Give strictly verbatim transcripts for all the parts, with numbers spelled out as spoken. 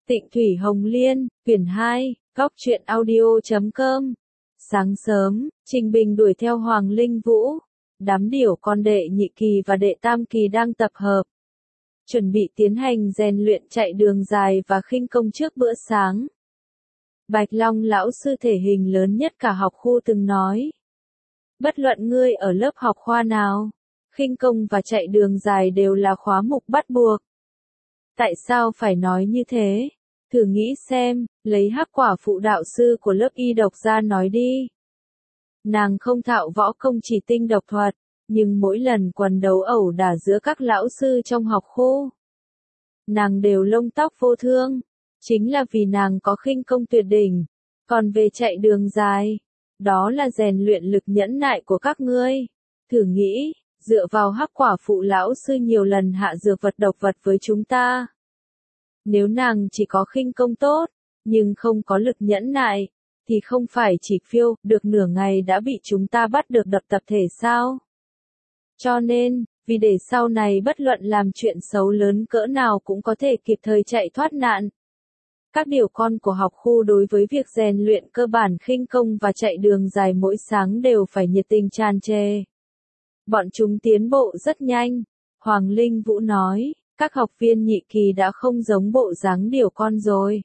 Tịnh Thủy Hồng Liên, quyển hai, góc truyện audio chấm com. Sáng sớm, Trình Bình đuổi theo Hoàng Linh Vũ. Đám điểu con đệ nhị kỳ và đệ tam kỳ đang tập hợp, chuẩn bị tiến hành rèn luyện chạy đường dài và khinh công trước bữa sáng. Bạch Long lão sư thể hình lớn nhất cả học khu từng nói: bất luận ngươi ở lớp học khoa nào, khinh công và chạy đường dài đều là khóa mục bắt buộc. Tại sao phải nói như thế? Thử nghĩ xem, lấy Hắc Quả Phụ đạo sư của lớp y độc ra nói đi. Nàng không thạo võ công chỉ tinh độc thuật, nhưng mỗi lần quần đấu ẩu đả giữa các lão sư trong học khu, nàng đều lông tóc vô thương, chính là vì nàng có khinh công tuyệt đỉnh. Còn về chạy đường dài, đó là rèn luyện lực nhẫn nại của các ngươi. Thử nghĩ, dựa vào Hắc Quả Phụ lão sư nhiều lần hạ dược vật độc vật với chúng ta. Nếu nàng chỉ có khinh công tốt, nhưng không có lực nhẫn nại, thì không phải chỉ phiêu được nửa ngày đã bị chúng ta bắt được đập tập thể sao? Cho nên, vì để sau này bất luận làm chuyện xấu lớn cỡ nào cũng có thể kịp thời chạy thoát nạn, các điều con của học khu đối với việc rèn luyện cơ bản khinh công và chạy đường dài mỗi sáng đều phải nhiệt tình tràn trề. Bọn chúng tiến bộ rất nhanh, Hoàng Linh Vũ nói, các học viên nhị kỳ đã không giống bộ dáng điều con rồi.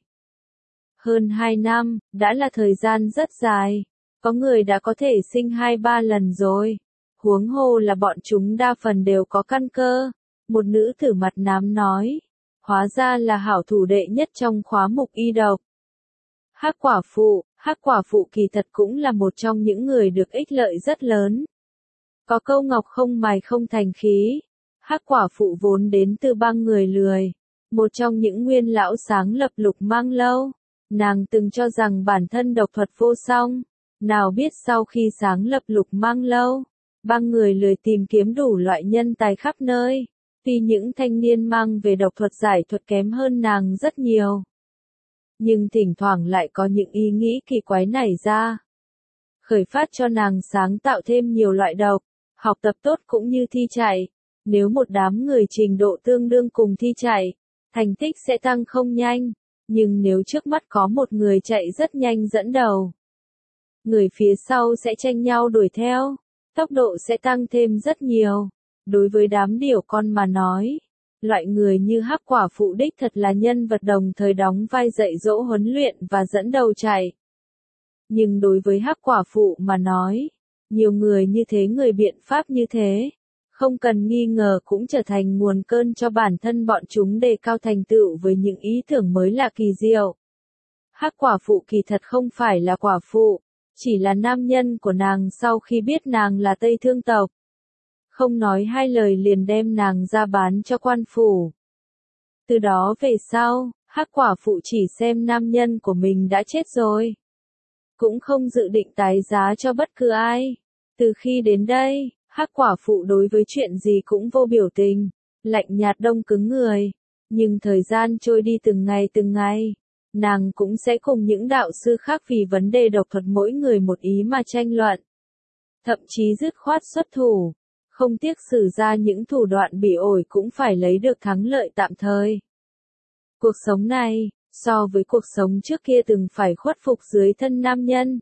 Hơn hai năm, đã là thời gian rất dài, có người đã có thể sinh hai ba lần rồi. Huống hồ là bọn chúng đa phần đều có căn cơ. Một nữ tử mặt nám nói, hóa ra là hảo thủ đệ nhất trong khóa mục y độc. Hắc Quả Phụ, Hắc Quả Phụ kỳ thật cũng là một trong những người được ích lợi rất lớn. Có câu ngọc không mài không thành khí. Hắc Quả Phụ vốn đến từ bang người lười, một trong những nguyên lão sáng lập Lục Mang Lâu. Nàng từng cho rằng bản thân độc thuật vô song, nào biết sau khi sáng lập Lục Mang Lâu, bang người lười tìm kiếm đủ loại nhân tài khắp nơi. Tuy những thanh niên mang về độc thuật giải thuật kém hơn nàng rất nhiều, nhưng thỉnh thoảng lại có những ý nghĩ kỳ quái nảy ra, khởi phát cho nàng sáng tạo thêm nhiều loại độc. Học tập tốt cũng như thi chạy, nếu một đám người trình độ tương đương cùng thi chạy, thành tích sẽ tăng không nhanh, nhưng nếu trước mắt có một người chạy rất nhanh dẫn đầu, người phía sau sẽ tranh nhau đuổi theo, tốc độ sẽ tăng thêm rất nhiều. Đối với đám điểu con mà nói, loại người như Hắc Quả Phụ đích thật là nhân vật đồng thời đóng vai dạy dỗ huấn luyện và dẫn đầu chạy. Nhưng đối với Hắc Quả Phụ mà nói, nhiều người như thế, người biện pháp như thế, không cần nghi ngờ cũng trở thành nguồn cơn cho bản thân bọn chúng đề cao thành tựu với những ý tưởng mới lạ kỳ diệu. Hắc Quả Phụ kỳ thật không phải là quả phụ, chỉ là nam nhân của nàng sau khi biết nàng là Tây Thương tộc. Không nói hai lời liền đem nàng ra bán cho quan phủ. Từ đó về sau, Hắc Quả Phụ chỉ xem nam nhân của mình đã chết rồi, cũng không dự định tái giá cho bất cứ ai. Từ khi đến đây, Hắc Quả Phụ đối với chuyện gì cũng vô biểu tình, lạnh nhạt đông cứng người. Nhưng thời gian trôi đi từng ngày từng ngày, nàng cũng sẽ cùng những đạo sư khác vì vấn đề độc thuật mỗi người một ý mà tranh luận. Thậm chí dứt khoát xuất thủ, không tiếc sử ra những thủ đoạn bỉ ổi cũng phải lấy được thắng lợi tạm thời. Cuộc sống này, so với cuộc sống trước kia từng phải khuất phục dưới thân nam nhân,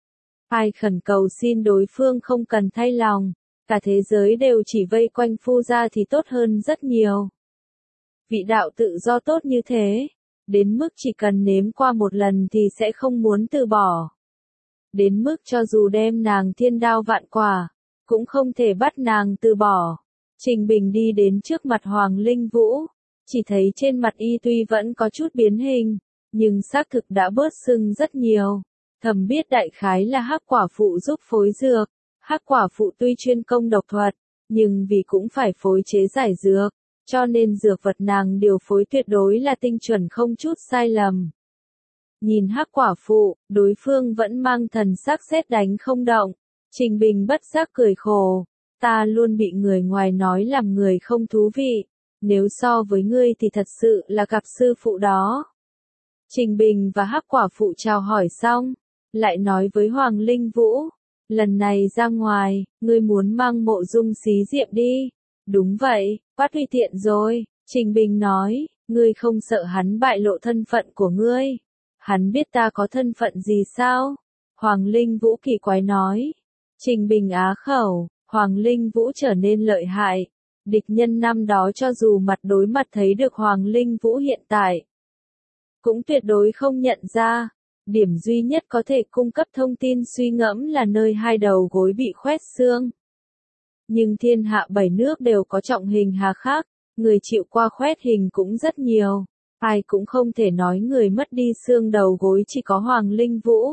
ai khẩn cầu xin đối phương không cần thay lòng, cả thế giới đều chỉ vây quanh phu gia thì tốt hơn rất nhiều. Vị đạo tự do tốt như thế, đến mức chỉ cần nếm qua một lần thì sẽ không muốn từ bỏ. Đến mức cho dù đem nàng thiên đao vạn quả, cũng không thể bắt nàng từ bỏ. Trình Bình đi đến trước mặt Hoàng Linh Vũ, chỉ thấy trên mặt y tuy vẫn có chút biến hình, nhưng xác thực đã bớt sưng rất nhiều. Thầm biết đại khái là Hắc Quả Phụ giúp phối dược. Hắc Quả Phụ tuy chuyên công độc thuật, nhưng vì cũng phải phối chế giải dược, cho nên dược vật nàng điều phối tuyệt đối là tinh chuẩn không chút sai lầm. Nhìn Hắc Quả Phụ, đối phương vẫn mang thần sắc sét đánh không động. Trình Bình bất giác cười khổ, ta luôn bị người ngoài nói làm người không thú vị, nếu so với ngươi thì thật sự là gặp sư phụ đó. Trình Bình và Hắc Quả Phụ chào hỏi xong, lại nói với Hoàng Linh Vũ, lần này ra ngoài, ngươi muốn mang Mộ Dung Xí Diệm đi. Đúng vậy, quá tùy tiện rồi, Trình Bình nói, Ngươi không sợ hắn bại lộ thân phận của ngươi? Hắn biết ta có thân phận gì sao? Hoàng Linh Vũ kỳ quái nói. Trình Bình á khẩu, Hoàng Linh Vũ trở nên lợi hại. Địch nhân năm đó cho dù mặt đối mặt thấy được Hoàng Linh Vũ hiện tại, cũng tuyệt đối không nhận ra. Điểm duy nhất có thể cung cấp thông tin suy ngẫm là nơi hai đầu gối bị khoét xương. Nhưng thiên hạ bảy nước đều có trọng hình hà khắc, người chịu qua khoét hình cũng rất nhiều. Ai cũng không thể nói người mất đi xương đầu gối chỉ có Hoàng Linh Vũ.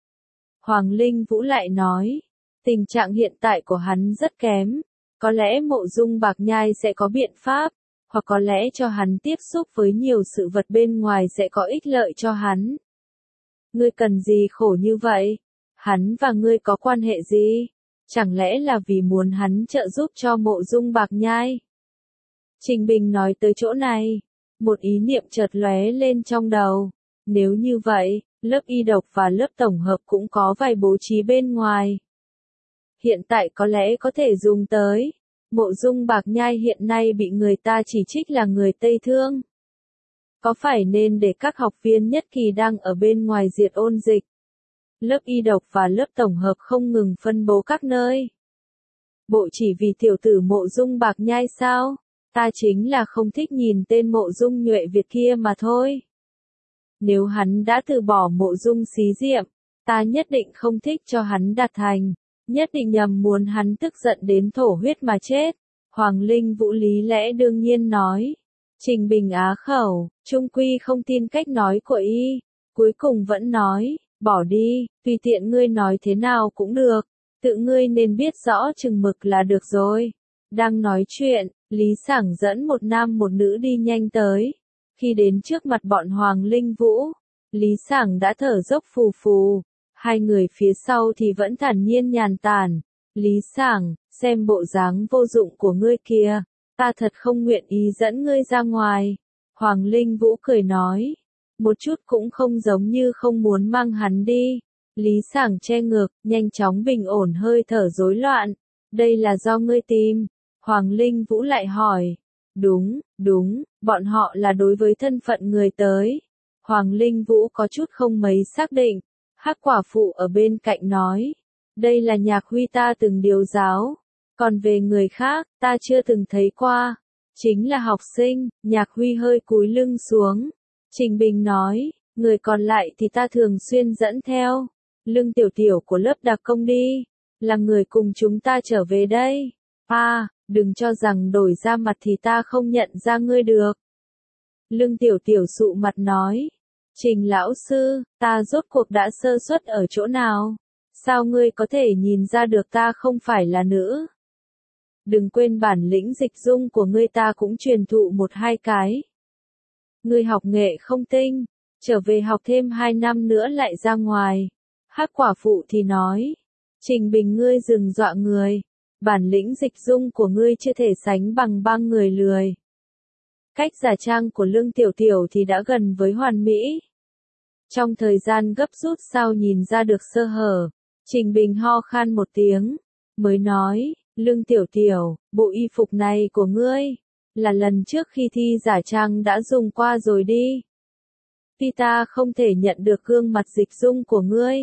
Hoàng Linh Vũ lại nói, tình trạng hiện tại của hắn rất kém. Có lẽ Mộ Dung Bạc Nhai sẽ có biện pháp, hoặc có lẽ cho hắn tiếp xúc với nhiều sự vật bên ngoài sẽ có ích lợi cho hắn. Ngươi cần gì khổ như vậy? Hắn và ngươi có quan hệ gì? Chẳng lẽ là vì muốn hắn trợ giúp cho Mộ Dung Bạc Nhai? Trình Bình nói tới chỗ này, một ý niệm chợt lóe lên trong đầu. Nếu như vậy, lớp y độc và lớp tổng hợp cũng có vài bố trí bên ngoài. Hiện tại có lẽ có thể dùng tới. Mộ Dung Bạc Nhai hiện nay bị người ta chỉ trích là người Tây Thương. Có phải nên để các học viên nhất kỳ đang ở bên ngoài diệt ôn dịch? Lớp y độc và lớp tổng hợp không ngừng phân bố các nơi. Bộ chỉ vì tiểu tử Mộ Dung Bạc Nhai sao? Ta chính là không thích nhìn tên Mộ Dung Nhuệ Việt kia mà thôi. Nếu hắn đã từ bỏ Mộ Dung Xí Diệm, ta nhất định không thích cho hắn đạt thành. Nhất định nhầm muốn hắn tức giận đến thổ huyết mà chết. Hoàng Linh Vũ lý lẽ đương nhiên nói. Trình Bình á khẩu, trung quy không tin cách nói của y. Cuối cùng vẫn nói, bỏ đi, tùy tiện ngươi nói thế nào cũng được. Tự ngươi nên biết rõ chừng mực là được rồi. Đang nói chuyện, Lý Sảng dẫn một nam một nữ đi nhanh tới. Khi đến trước mặt bọn Hoàng Linh Vũ, Lý Sảng đã thở dốc phù phù. Hai người phía sau thì vẫn thản nhiên nhàn tản. Lý Sảng, xem bộ dáng vô dụng của ngươi kìa, ta thật không nguyện ý dẫn ngươi ra ngoài. Hoàng Linh Vũ cười nói, một chút cũng không giống như không muốn mang hắn đi. Lý Sảng che ngực, nhanh chóng bình ổn hơi thở rối loạn. Đây là do ngươi tìm. Hoàng Linh Vũ lại hỏi. Đúng, đúng, bọn họ là đối với thân phận người tới. Hoàng Linh Vũ có chút không mấy xác định. Hắc quả phụ ở bên cạnh nói, đây là Nhạc Huy ta từng điều giáo, còn về người khác, ta chưa từng thấy qua, chính là học sinh. Nhạc Huy hơi cúi lưng xuống. Trình Bình nói, người còn lại thì ta thường xuyên dẫn theo. Lưng Tiểu Tiểu của lớp đặc công đi, là người cùng chúng ta trở về đây. À, đừng cho rằng đổi ra mặt thì ta không nhận ra ngươi được. Lưng Tiểu Tiểu sụ mặt nói. Trình lão sư, ta rốt cuộc đã sơ suất ở chỗ nào? Sao ngươi có thể nhìn ra được ta không phải là nữ? Đừng quên bản lĩnh dịch dung của ngươi ta cũng truyền thụ một hai cái. Ngươi học nghệ không tinh, trở về học thêm hai năm nữa lại ra ngoài. Hắc quả phụ thì nói, Trình Bình ngươi dừng dọa người, bản lĩnh dịch dung của ngươi chưa thể sánh bằng ba người lười. Cách giả trang của Lương Tiểu Tiểu thì đã gần với hoàn mỹ. Trong thời gian gấp rút sao nhìn ra được sơ hở, Trình Bình ho khan một tiếng, mới nói, Lương Tiểu Tiểu, bộ y phục này của ngươi, là lần trước khi thi giả trang đã dùng qua rồi đi. Tuy ta không thể nhận được gương mặt dịch dung của ngươi,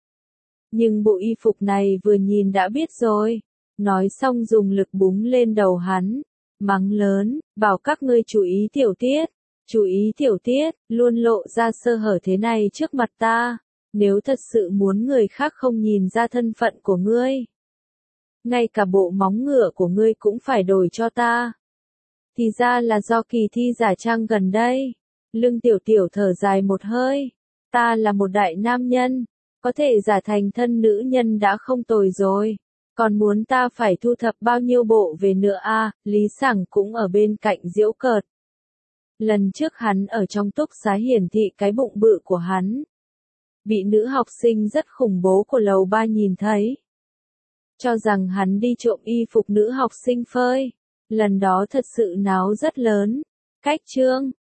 nhưng bộ y phục này vừa nhìn đã biết rồi. Nói xong dùng lực búng lên đầu hắn, mắng lớn, bảo các ngươi chú ý tiểu tiết, chú ý tiểu tiết, luôn lộ ra sơ hở thế này trước mặt ta, nếu thật sự muốn người khác không nhìn ra thân phận của ngươi, ngay cả bộ móng ngựa của ngươi cũng phải đổi cho ta. Thì ra là do kỳ thi giả trang gần đây. Lương Tiểu Tiểu thở dài một hơi, ta là một đại nam nhân, có thể giả thành thân nữ nhân đã không tồi rồi. Còn muốn ta phải thu thập bao nhiêu bộ về nữa a? Lý Sảng cũng ở bên cạnh giễu cợt. Lần trước hắn ở trong túc xá hiển thị cái bụng bự của hắn. Bị nữ học sinh rất khủng bố của lầu ba nhìn thấy. Cho rằng hắn đi trộm y phục nữ học sinh phơi. Lần đó thật sự náo rất lớn. Cách chương